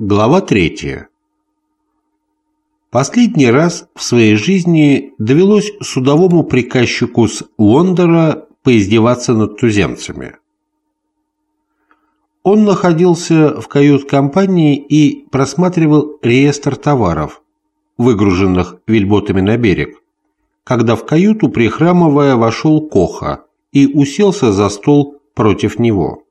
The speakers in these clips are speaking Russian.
Глава 3. Последний раз в своей жизни довелось судовому приказчику с Лондора поиздеваться над туземцами. Он находился в кают-компании и просматривал реестр товаров, выгруженных вельботами на берег, когда в каюту, прихрамывая, вошел Коха и уселся за стол против него.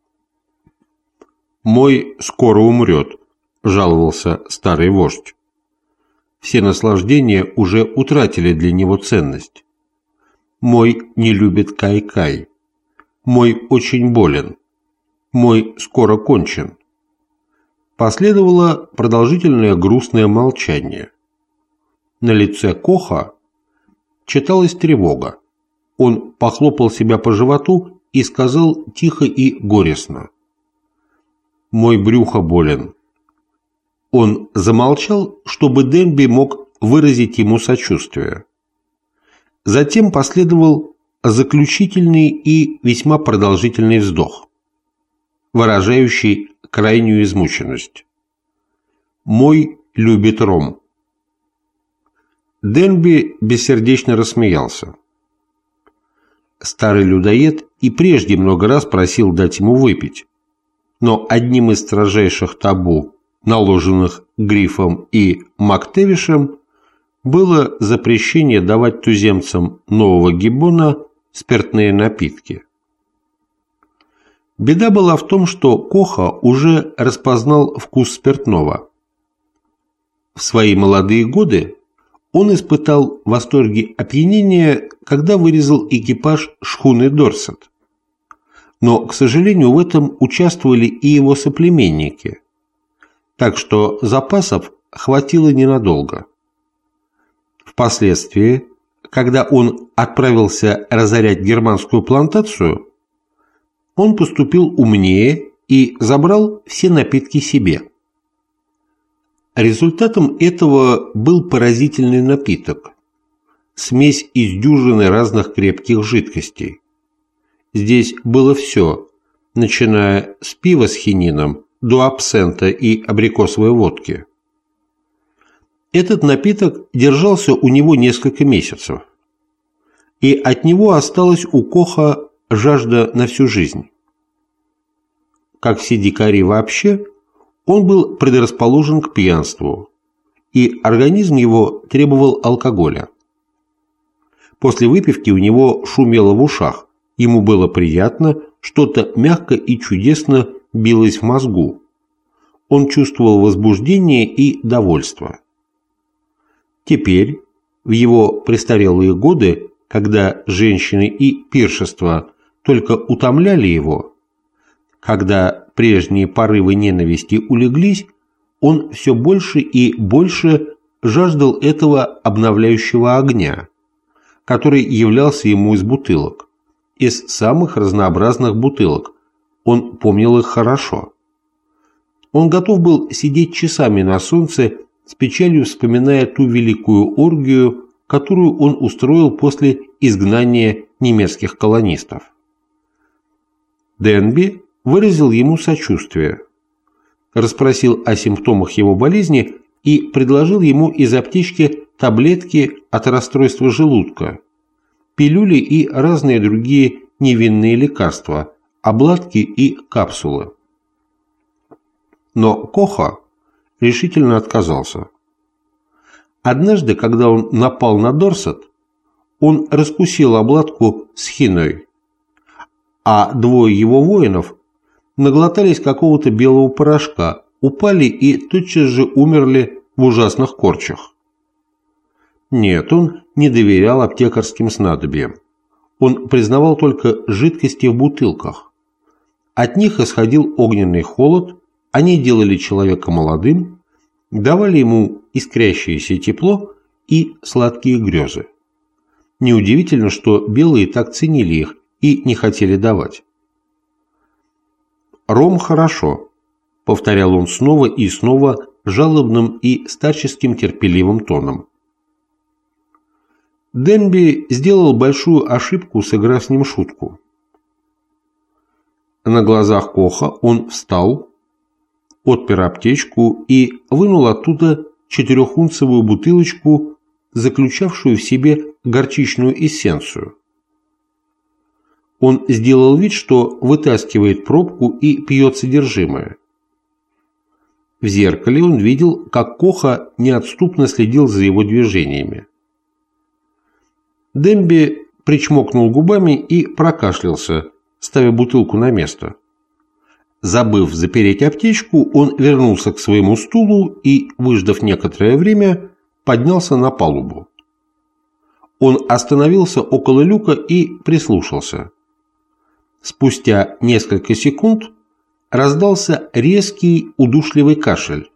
«Мой скоро умрет», – жаловался старый вождь. Все наслаждения уже утратили для него ценность. «Мой не любит кай-кай. Мой очень болен. Мой скоро кончен». Последовало продолжительное грустное молчание. На лице Коха читалась тревога. Он похлопал себя по животу и сказал тихо и горестно: «Мой брюхо болен». Он замолчал, чтобы Денби мог выразить ему сочувствие. Затем последовал заключительный и весьма продолжительный вздох, выражающий крайнюю измученность. «Мой любит ром». Денби бессердечно рассмеялся. Старый людоед и прежде много раз просил дать ему выпить, но одним из строжайших табу, наложенных Грифом и Мактевишем, было запрещение давать туземцам Нового Гиббона спиртные напитки. Беда была в том, что Коха уже распознал вкус спиртного. В свои молодые годы он испытал восторги опьянения, когда вырезал экипаж шхуны «Дорсет». Но, к сожалению, в этом участвовали и его соплеменники, так что запасов хватило ненадолго. Впоследствии, когда он отправился разорять германскую плантацию, он поступил умнее и забрал все напитки себе. Результатом этого был поразительный напиток – смесь из дюжины разных крепких жидкостей. Здесь было все, начиная с пива с хинином до абсента и абрикосовой водки. Этот напиток держался у него несколько месяцев, и от него осталась у Коха жажда на всю жизнь. Как все дикари вообще, он был предрасположен к пьянству, и организм его требовал алкоголя. После выпивки у него шумело в ушах, ему было приятно, что-то мягко и чудесно билось в мозгу. Он чувствовал возбуждение и довольство. Теперь, в его престарелые годы, когда женщины и пиршества только утомляли его, когда прежние порывы ненависти улеглись, он все больше и больше жаждал этого обновляющего огня, который являлся ему из бутылок, из самых разнообразных бутылок. Он помнил их хорошо. Он готов был сидеть часами на солнце, с печалью вспоминая ту великую оргию, которую он устроил после изгнания немецких колонистов. Денби выразил ему сочувствие, расспросил о симптомах его болезни и предложил ему из аптечки таблетки от расстройства желудка, пилюли и разные другие невинные лекарства, обладки и капсулы. Но Коха решительно отказался. Однажды, когда он напал на Дорсет, он раскусил обладку с хиной, а двое его воинов наглотались какого-то белого порошка, упали и тотчас же умерли в ужасных корчах. Нет, он не доверял аптекарским снадобьям. Он признавал только жидкости в бутылках. От них исходил огненный холод, они делали человека молодым, давали ему искрящееся тепло и сладкие грезы. Неудивительно, что белые так ценили их и не хотели давать. «Ром хорошо», — повторял он снова и снова жалобным и старческим терпеливым тоном. Денби сделал большую ошибку, сыграв с ним шутку. На глазах Коха он встал, отпер аптечку и вынул оттуда 4-унцевую бутылочку, заключавшую в себе горчичную эссенцию. Он сделал вид, что вытаскивает пробку и пьет содержимое. В зеркале он видел, как Коха неотступно следил за его движениями. Демби причмокнул губами и прокашлялся, ставя бутылку на место. Забыв запереть аптечку, он вернулся к своему стулу и, выждав некоторое время, поднялся на палубу. Он остановился около люка и прислушался. Спустя несколько секунд раздался резкий удушливый кашель.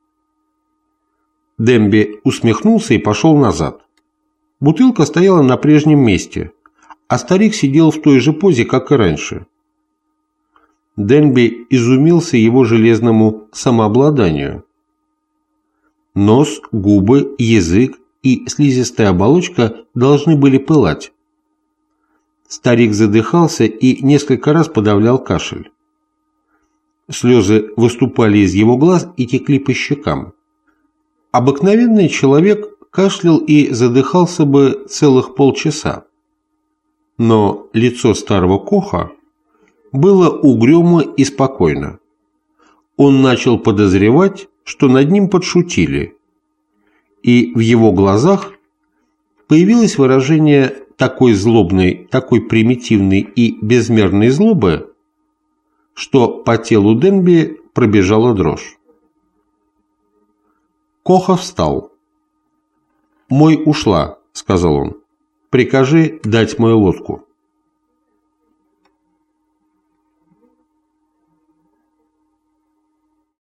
Демби усмехнулся и пошел назад. Бутылка стояла на прежнем месте, а старик сидел в той же позе, как и раньше. Демби изумился его железному самообладанию. Нос, губы, язык и слизистая оболочка должны были пылать. Старик задыхался и несколько раз подавлял кашель. Слезы выступали из его глаз и текли по щекам. Обыкновенный человек кашлял и задыхался бы целых полчаса. Но лицо старого Коха было угрюмо и спокойно. Он начал подозревать, что над ним подшутили, и в его глазах появилось выражение такой злобной, такой примитивной и безмерной злобы, что по телу Демби пробежала дрожь. Коха встал. «Мой ушла», — сказал он. «Прикажи дать мою лодку».